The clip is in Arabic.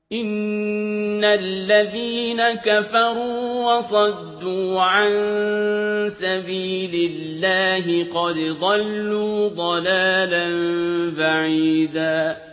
إِنَّ الَّذِينَ كَفَرُوا وَصَدُّوا عَن سَبِيلِ اللَّهِ قَدْ ضَلُّوا ضَلَالًا بَعِيدًا